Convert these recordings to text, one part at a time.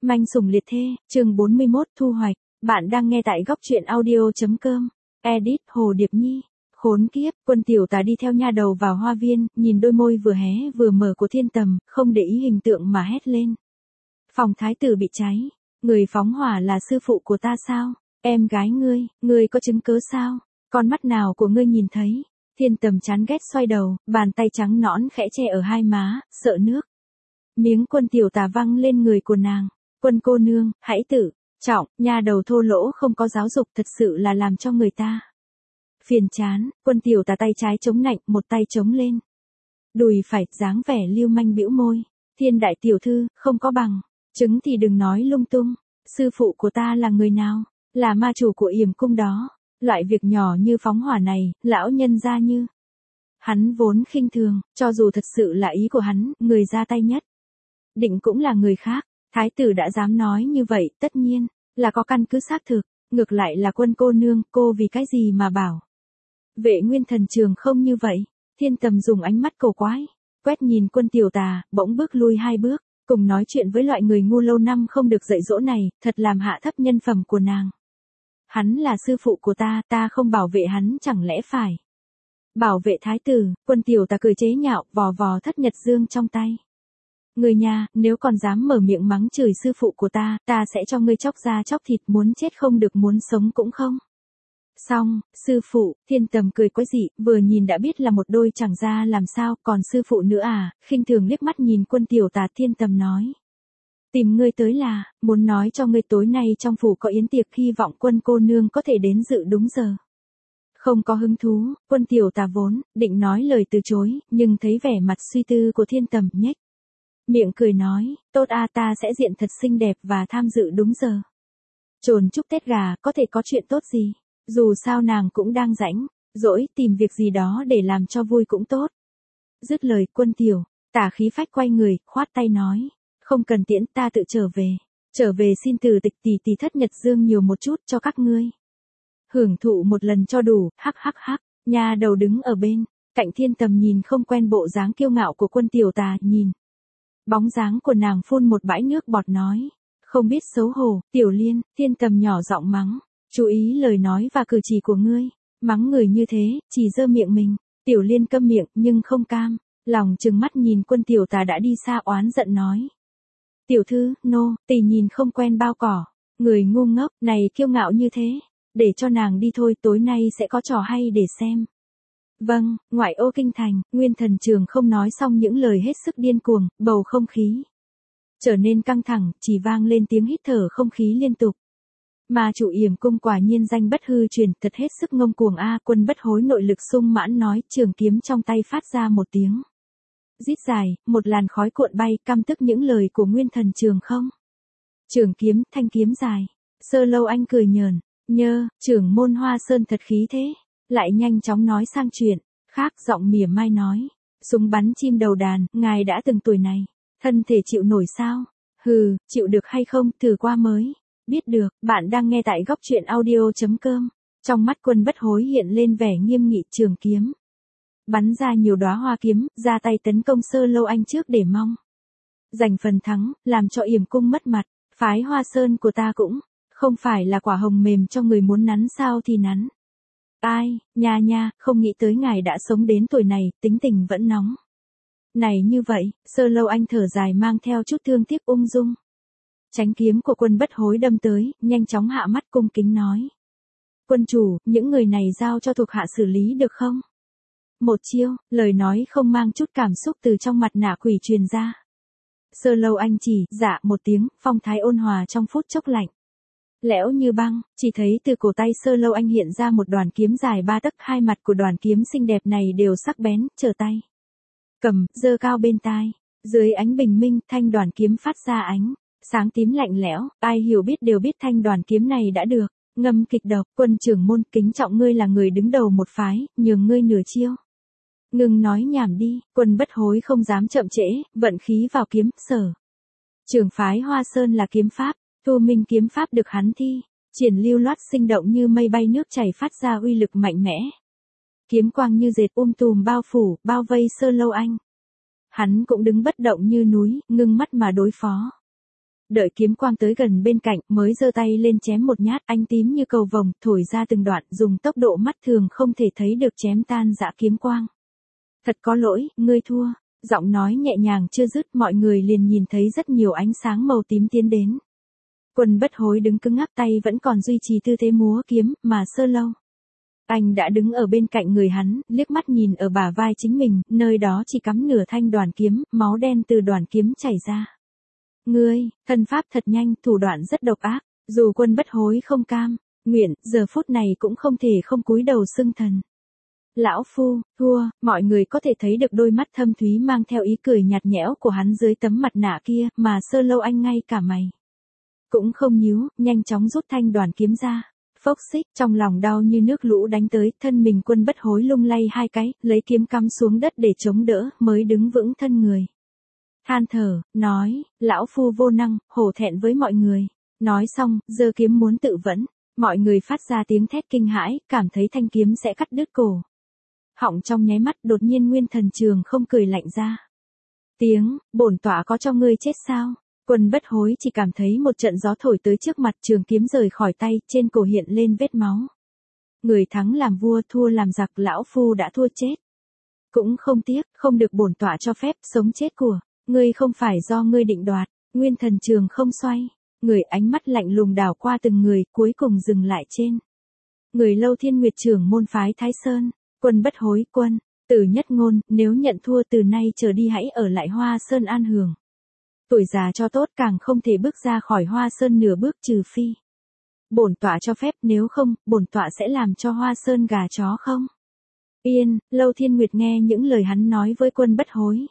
Manh sủng liệt thê, chương 41 thu hoạch. Bạn đang nghe tại góc truyện audio.com. Edit Hồ Điệp Nhi. Khốn kiếp, Quân tiểu tà đi theo nha đầu vào hoa viên, nhìn đôi môi vừa hé vừa mở của Thiên Tầm, không để ý hình tượng mà hét lên. Phòng thái tử bị cháy. Người phóng hỏa là sư phụ của ta sao? Em gái ngươi có chứng cớ sao? Con mắt nào của ngươi nhìn thấy? Thiên Tầm chán ghét xoay đầu, bàn tay trắng nõn khẽ che ở hai má, sợ nước. Miếng Quân tiểu tà văng lên người của nàng. Quân cô nương, hãy tự trọng, nha đầu thô lỗ không có giáo dục thật sự là làm cho người ta phiền chán. Quân tiểu tà tay trái chống nạnh, một tay chống lên đùi phải, dáng vẻ lưu manh bĩu môi. Thiên đại tiểu thư, không có bằng chứng thì đừng nói lung tung. Sư phụ của ta là người nào? Là ma chủ của Yểm cung đó. Loại việc nhỏ như phóng hỏa này, lão nhân gia như hắn vốn khinh thường, cho dù thật sự là ý của hắn, người ra tay nhất định cũng là người khác. Thái tử đã dám nói như vậy, tất nhiên là có căn cứ xác thực. Ngược lại là Quân cô nương, cô vì cái gì mà bảo vệ Nguyên Thần Trường không như vậy? Thiên Tầm dùng ánh mắt cổ quái quét nhìn Quân tiểu tà, bỗng bước lui hai bước, cùng nói chuyện với loại người ngu lâu năm không được dạy dỗ này, thật làm hạ thấp nhân phẩm của nàng. Hắn là sư phụ của ta, ta không bảo vệ hắn chẳng lẽ phải bảo vệ thái tử? Quân tiểu tà cười chế nhạo, vò vò thất nhật dương trong tay. Người nhà, nếu còn dám mở miệng mắng chửi sư phụ của ta sẽ cho ngươi chóc da chóc thịt, muốn chết không được muốn sống cũng không. Xong, sư phụ. Thiên Tầm cười quái dị, vừa nhìn đã biết là một đôi chẳng ra làm sao, còn sư phụ nữa à? Khinh thường liếc mắt nhìn Quân tiểu tà. Thiên Tầm nói. Tìm ngươi tới là, muốn nói cho ngươi tối nay trong phủ có yến tiệc, hy vọng Quân cô nương có thể đến dự đúng giờ. Không có hứng thú. Quân tiểu tà vốn định nói lời từ chối, nhưng thấy vẻ mặt suy tư của Thiên Tầm, nhếch miệng cười nói, tốt a, ta sẽ diện thật xinh đẹp và tham dự đúng giờ. Trồn chúc Tết gà, có thể có chuyện tốt gì? Dù sao nàng cũng đang rảnh rỗi, tìm việc gì đó để làm cho vui cũng tốt. Dứt lời, Quân tiểu tà khí phách quay người, khoát tay nói, không cần tiễn, ta tự trở về. Trở về xin từ tịch tỷ thất nhật dương nhiều một chút cho các ngươi. Hưởng thụ một lần cho đủ, hắc hắc hắc. Nha đầu đứng ở bên cạnh Thiên Tầm nhìn không quen bộ dáng kiêu ngạo của Quân tiểu tà, nhìn bóng dáng của nàng phun một bãi nước bọt nói, không biết xấu hổ. Tiểu Liên. Thiên Tầm nhỏ giọng mắng, chú ý lời nói và cử chỉ của ngươi. Mắng người như thế, chỉ dơ miệng mình. Tiểu Liên câm miệng, nhưng không cam lòng trừng mắt nhìn Quân tiểu tà đã đi xa, oán giận nói. Tiểu thư, tỷ nhìn không quen bao cỏ. Người ngu ngốc, này kiêu ngạo như thế. Để cho nàng đi thôi, tối nay sẽ có trò hay để xem. Vâng. Ngoại ô kinh thành, Nguyên Thần Trường không nói xong những lời hết sức điên cuồng, bầu không khí trở nên căng thẳng, chỉ vang lên tiếng hít thở không khí liên tục. Mà chủ Yểm cung quả nhiên danh bất hư truyền, thật hết sức ngông cuồng a. Quân bất hối nội lực sung mãn nói, trường kiếm trong tay phát ra một tiếng rít dài, một làn khói cuộn bay, căm tức những lời của Nguyên Thần Trường không. Trường kiếm, thanh kiếm dài. Sơ Lâu Anh cười nhờn, trưởng môn Hoa Sơn thật khí thế. Lại nhanh chóng nói sang chuyện khác, giọng mỉa mai nói, súng bắn chim đầu đàn, ngài đã từng tuổi này, thân thể chịu nổi sao? Hừ, chịu được hay không, thử qua mới biết được. Bạn đang nghe tại góc truyện audio.com. Trong mắt Quân bất hối hiện lên vẻ nghiêm nghị, trường kiếm bắn ra nhiều đóa hoa kiếm, ra tay tấn công Sơ Lâu Anh trước để mong giành phần thắng, làm cho Yểm cung mất mặt. Phái Hoa Sơn của ta cũng không phải là quả hồng mềm cho người muốn nắn sao thì nắn. Ai, nha, không nghĩ tới ngài đã sống đến tuổi này, tính tình vẫn nóng này như vậy. Sơ Lâu Anh thở dài mang theo chút thương tiếc ung dung. Tránh kiếm của Quân bất hối đâm tới, nhanh chóng hạ mắt cung kính nói. Quân chủ, những người này giao cho thuộc hạ xử lý được không? Một chiêu, lời nói không mang chút cảm xúc từ trong mặt nạ quỷ truyền ra. Sơ Lâu Anh chỉ, dạ một tiếng, phong thái ôn hòa trong phút chốc lạnh lẽo như băng, chỉ thấy từ cổ tay Sơ Lâu Anh hiện ra một đoàn kiếm dài 3 tấc, hai mặt của đoàn kiếm xinh đẹp này đều sắc bén, trở tay cầm, giơ cao bên tai. Dưới ánh bình minh, thanh đoàn kiếm phát ra ánh sáng tím lạnh lẽo, ai hiểu biết đều biết thanh đoàn kiếm này đã được ngâm kịch độc. Quân trưởng môn, kính trọng ngươi là người đứng đầu một phái, nhường ngươi nửa chiêu. Ngừng nói nhảm đi. Quân bất hối không dám chậm trễ, vận khí vào kiếm. Sở trưởng phái Hoa Sơn là kiếm pháp, Thu Minh kiếm pháp được hắn thi triển lưu loát sinh động như mây bay nước chảy, phát ra uy lực mạnh mẽ. Kiếm quang như dệt tùm bao phủ, bao vây Sơ Lâu Anh. Hắn cũng đứng bất động như núi, ngưng mắt mà đối phó. Đợi kiếm quang tới gần bên cạnh mới giơ tay lên chém một nhát, ánh tím như cầu vồng thổi ra từng đoạn, dùng tốc độ mắt thường không thể thấy được chém tan dã kiếm quang. Thật có lỗi, ngươi thua. Giọng nói nhẹ nhàng chưa dứt, mọi người liền nhìn thấy rất nhiều ánh sáng màu tím tiến đến. Quân Bất Hối đứng cứng ngắc, tay vẫn còn duy trì tư thế múa kiếm, mà Sơ Lâu Anh đã đứng ở bên cạnh người hắn, liếc mắt nhìn ở bả vai chính mình, nơi đó chỉ cắm nửa thanh đoàn kiếm, máu đen từ đoàn kiếm chảy ra. Ngươi, thân pháp thật nhanh, thủ đoạn rất độc ác, dù Quân Bất Hối không cam nguyện, giờ phút này cũng không thể không cúi đầu xưng thần. Lão phu, thua, mọi người có thể thấy được đôi mắt thâm thúy mang theo ý cười nhạt nhẽo của hắn dưới tấm mặt nạ kia, mà Sơ Lâu Anh ngay cả mày cũng không nhíu, nhanh chóng rút thanh đoàn kiếm ra. Phốc xích, trong lòng đau như nước lũ đánh tới, thân mình Quân Bất Hối lung lay hai cái, lấy kiếm cắm xuống đất để chống đỡ, mới đứng vững thân người. Than thở, nói, lão phu vô năng, hổ thẹn với mọi người. Nói xong, giơ kiếm muốn tự vẫn. Mọi người phát ra tiếng thét kinh hãi, cảm thấy thanh kiếm sẽ cắt đứt cổ họng trong nháy mắt. Đột nhiên Nguyên Thần Trường không cười lạnh ra tiếng, bổn tọa có cho ngươi chết sao? Quân Bất Hối chỉ cảm thấy một trận gió thổi tới trước mặt, trường kiếm rời khỏi tay, trên cổ hiện lên vết máu. Người thắng làm vua, thua làm giặc, lão phu đã thua chết. Cũng không tiếc, không được bổn tọa cho phép, sống chết của ngươi không phải do ngươi định đoạt. Nguyên Thần Trường không xoay người, ánh mắt lạnh lùng đảo qua từng người, cuối cùng dừng lại trên người Lâu Thiên Nguyệt, trưởng môn phái Thái Sơn. Quân Bất Hối, quân tử nhất ngôn, nếu nhận thua từ nay trở đi hãy ở lại Hoa Sơn an hưởng tuổi già cho tốt, càng không thể bước ra khỏi Hoa Sơn nửa bước, trừ phi bổn tọa cho phép, nếu không, bổn tọa sẽ làm cho Hoa Sơn gà chó không yên. Lâu Thiên Nguyệt nghe những lời hắn nói với Quân Bất Hối.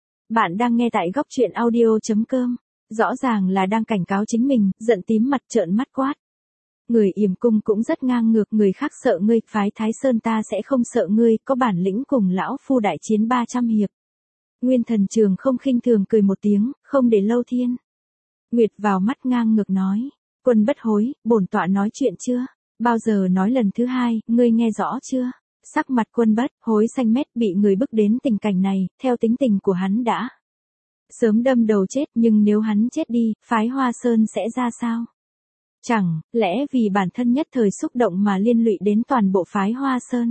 Bạn đang nghe tại góc truyện audio.com. Rõ ràng là đang cảnh cáo chính mình, giận tím mặt trợn mắt quát. Người Yểm Cung cũng rất ngang ngược, người khác sợ ngươi, phái Thái Sơn ta sẽ không sợ ngươi, có bản lĩnh cùng lão phu đại chiến 300 hiệp. Nguyên Thần Trường không khinh thường cười một tiếng, không để Lâu Thiên Nguyệt vào mắt, ngang ngược nói. Quân Bất Hối, bổn tọa nói chuyện chưa? Bao giờ nói lần thứ hai, ngươi nghe rõ chưa? Sắc mặt Quân Bất Hối xanh mét, bị người bức đến tình cảnh này, theo tính tình của hắn đã sớm đâm đầu chết, nhưng nếu hắn chết đi, phái Hoa Sơn sẽ ra sao? Chẳng lẽ vì bản thân nhất thời xúc động mà liên lụy đến toàn bộ phái Hoa Sơn?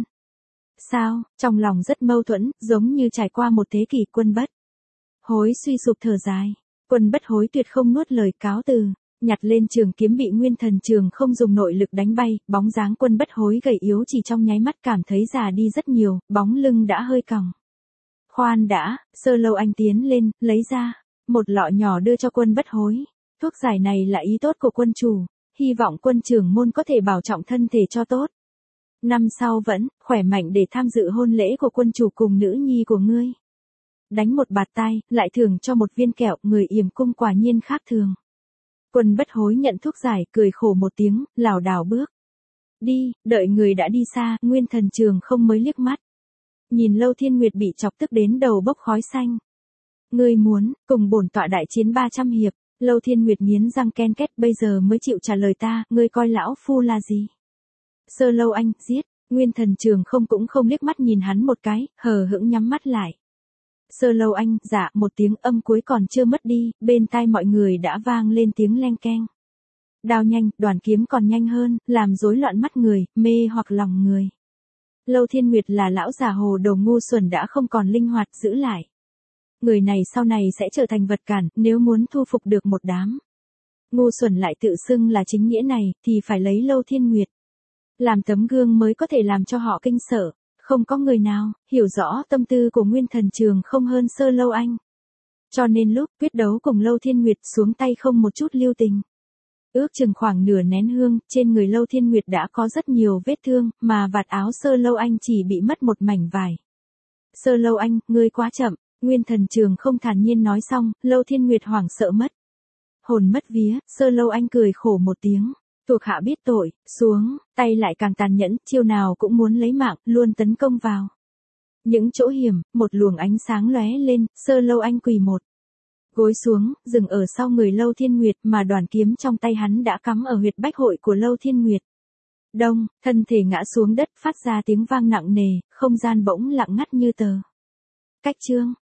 Sao? Trong lòng rất mâu thuẫn, giống như trải qua một thế kỷ. Quân Bất Hối suy sụp thở dài. Quân Bất Hối tuyệt không nuốt lời, cáo từ, nhặt lên trường kiếm bị Nguyên Thần Trường không dùng nội lực đánh bay, bóng dáng Quân Bất Hối gầy yếu chỉ trong nháy mắt cảm thấy già đi rất nhiều, bóng lưng đã hơi còng. Khoan đã, Sơ Lâu Anh tiến lên, lấy ra một lọ nhỏ đưa cho Quân Bất Hối. Thuốc giải này là ý tốt của quân chủ, hy vọng quân trưởng môn có thể bảo trọng thân thể cho tốt. Năm sau vẫn khỏe mạnh để tham dự hôn lễ của quân chủ cùng nữ nhi của ngươi. Đánh một bạt tai, lại thưởng cho một viên kẹo, người Yểm Cung quả nhiên khác thường. Quân Bất Hối nhận thuốc giải, cười khổ một tiếng, lảo đảo bước đi. Đợi người đã đi xa, Nguyên Thần Trường không mới liếc mắt nhìn Lâu Thiên Nguyệt bị chọc tức đến đầu bốc khói xanh. Ngươi muốn cùng bổn tọa đại chiến 300 hiệp? Lâu Thiên Nguyệt nghiến răng ken két, bây giờ mới chịu trả lời ta, ngươi coi lão phu là gì? Sơ Lâu Anh, giết. Nguyên Thần Trường không cũng không liếc mắt nhìn hắn một cái, hờ hững nhắm mắt lại. Sơ Lâu Anh, dạ, một tiếng âm cuối còn chưa mất đi, bên tai mọi người đã vang lên tiếng leng keng. Đao nhanh, đoàn kiếm còn nhanh hơn, làm rối loạn mắt người, mê hoặc lòng người. Lâu Thiên Nguyệt là lão già hồ đồ ngu xuẩn đã không còn linh hoạt, giữ lại người này sau này sẽ trở thành vật cản, nếu muốn thu phục được một đám ngu xuẩn lại tự xưng là chính nghĩa này, thì phải lấy Lâu Thiên Nguyệt làm tấm gương mới có thể làm cho họ kinh sợ. Không có người nào hiểu rõ tâm tư của Nguyên Thần Trường không hơn Sơ Lâu Anh. Cho nên lúc quyết đấu cùng Lâu Thiên Nguyệt xuống tay không một chút lưu tình. Ước chừng khoảng nửa nén hương, trên người Lâu Thiên Nguyệt đã có rất nhiều vết thương, mà vạt áo Sơ Lâu Anh chỉ bị mất một mảnh vải. Sơ Lâu Anh, ngươi quá chậm. Nguyên Thần Trường không thản nhiên nói xong, Lâu Thiên Nguyệt hoảng sợ mất hồn mất vía. Sơ Lâu Anh cười khổ một tiếng. Thuộc hạ biết tội, xuống tay lại càng tàn nhẫn, chiêu nào cũng muốn lấy mạng, luôn tấn công vào những chỗ hiểm. Một luồng ánh sáng lóe lên, Sơ Lâu Anh quỳ một gối xuống, dừng ở sau người Lâu Thiên Nguyệt, mà đoàn kiếm trong tay hắn đã cắm ở huyệt bách hội của Lâu Thiên Nguyệt. Đông, thân thể ngã xuống đất, phát ra tiếng vang nặng nề, không gian bỗng lặng ngắt như tờ. Cách chương